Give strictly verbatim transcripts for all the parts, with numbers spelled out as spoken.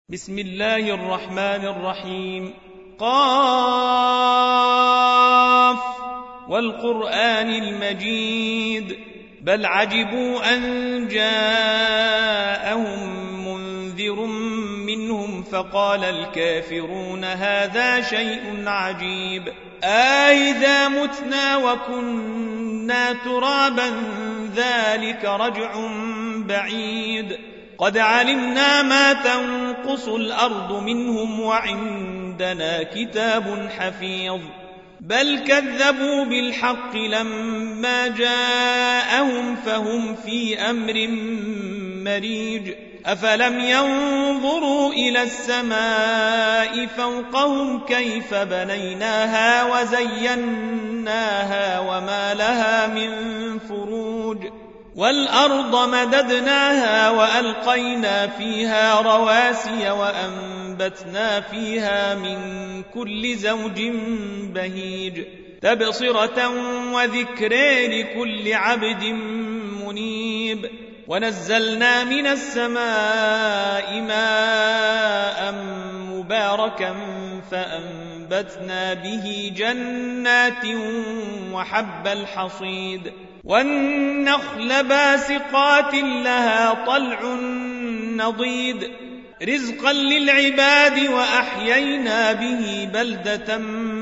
بسم الله الرحمن الرحيم. قاف والقرآن المجيد بل عجبوا أن جاءهم منذر منهم فقال الكافرون هذا شيء عجيب أإذا متنا وكنا ترابا ذلك رجع بعيد قد علمنا ما تنقص الأرض منهم وعندنا كتاب حفيظ بل كذبوا بالحق لما جاءهم فهم في أمر مريج أفلم ينظروا إلى السماء فوقهم كيف بنيناها وزيناها وما لها من فروج والأرض مددناها وألقينا فيها رواسي وأنبتنا فيها من كل زوج بهيج تبصرة وذكر لكل عبد منيب ونزلنا من السماء ماء مباركا فأنبتنا به جنات وحب الحصيد والنخل باسقات لها طلع نضيد رزقا للعباد وأحيينا به بلدة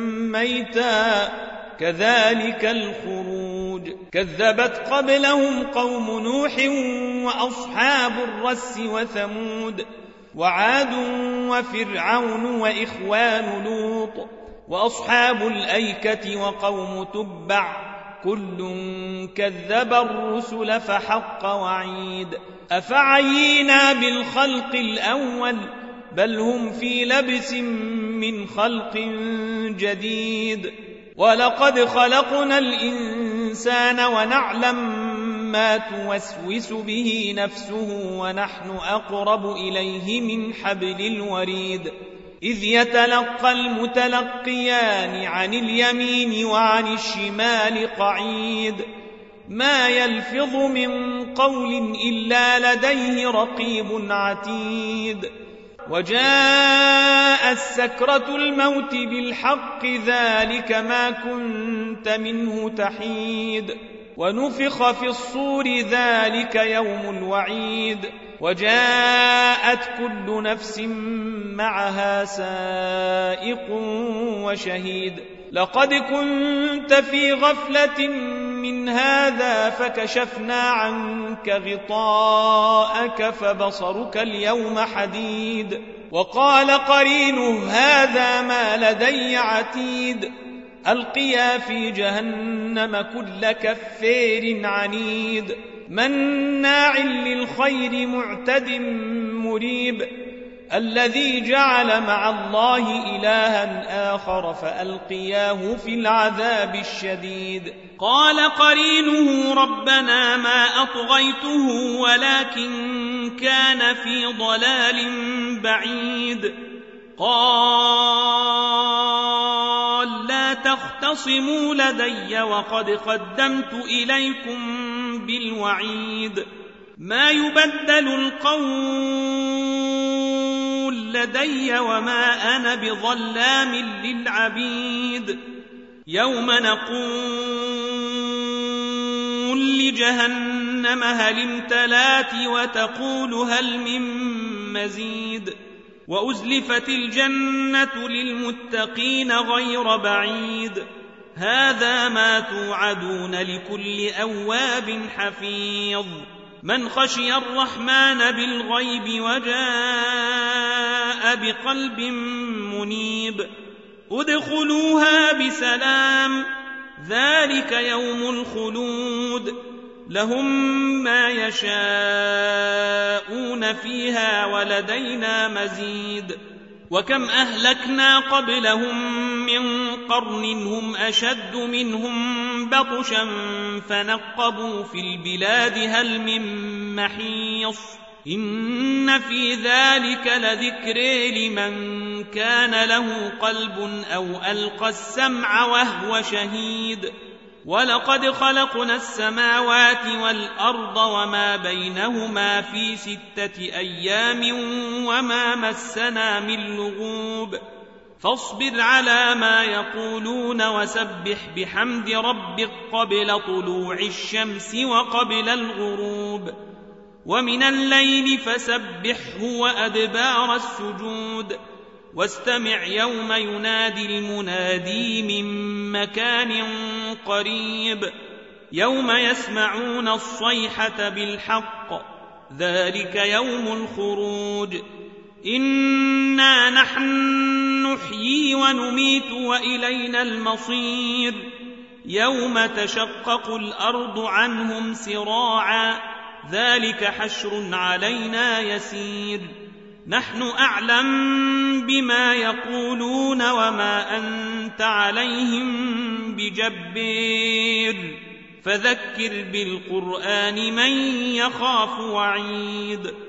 ميتا كذلك الخروج كذبت قبلهم قوم نوح وأصحاب الرس وثمود وعاد وفرعون وإخوان لوط وأصحاب الأيكة وقوم تبع كل كذب الرسل فحق وعيد أفعينا بالخلق الأول بل هم في لبس من خلق جديد ولقد خلقنا الإنسان ونعلم ما توسوس به نفسه ونحن أقرب إليه من حبل الوريد إذ يتلقى المتلقيان عن اليمين وعن الشمال قعيد ما يلفظ من قول إلا لديه رقيب عتيد وجاء السكرة الموت بالحق ذلك ما كنت منه تحيد ونفخ في الصور ذلك يوم الوعيد وجاءت كل نفس معها سائق وشهيد لقد كنت في غفلة من هذا فكشفنا عنك غطاءك فبصرك اليوم حديد وقال قرينه هذا ما لدي عتيد ألقيا في جهنم كل كفير عنيد مناع للخير معتد مريب الذي جعل مع الله إلها آخر فألقياه في العذاب الشديد قال قرينه ربنا ما أطغيته ولكن كان في ضلال بعيد قال لا تختصموا لدي وقد قدمت إليكم بالوعيد ما يبدل القول لدي وما أنا بظلام للعبيد يوم نقول لجهنم هل امتلات وتقول هل من مزيد وأزلفت الجنة للمتقين غير بعيد هذا ما توعدون لكل أواب حفيظ من خشي الرحمن بالغيب وجاء بقلب منيب ادخلوها بسلام ذلك يوم الخلود لهم ما يشاءون فيها ولدينا مزيد وكم أهلكنا قبلهم من قرن هم أشد منهم بطشا فنقبوا في البلاد هل من محيص إن في ذلك لذكر لمن كان له قلب أو ألقى السمع وهو شهيد ولقد خلقنا السماوات والأرض وما بينهما في ستة أيام وما مسنا من لغوب فاصبر على ما يقولون وسبح بحمد ربك قبل طلوع الشمس وقبل الغروب ومن الليل فسبحه وأدبار السجود واستمع يوم ينادي المنادي من مكان قريب يوم يسمعون الصيحة بالحق ذلك يوم الخروج إنا نحن نحيي ونميت وإلينا المصير يوم تشقق الأرض عنهم سراعا ذلك حشر علينا يسير نحن أعلم بما يقولون وما أنت عليهم بجبير فذكر بالقرآن من يخاف وعيد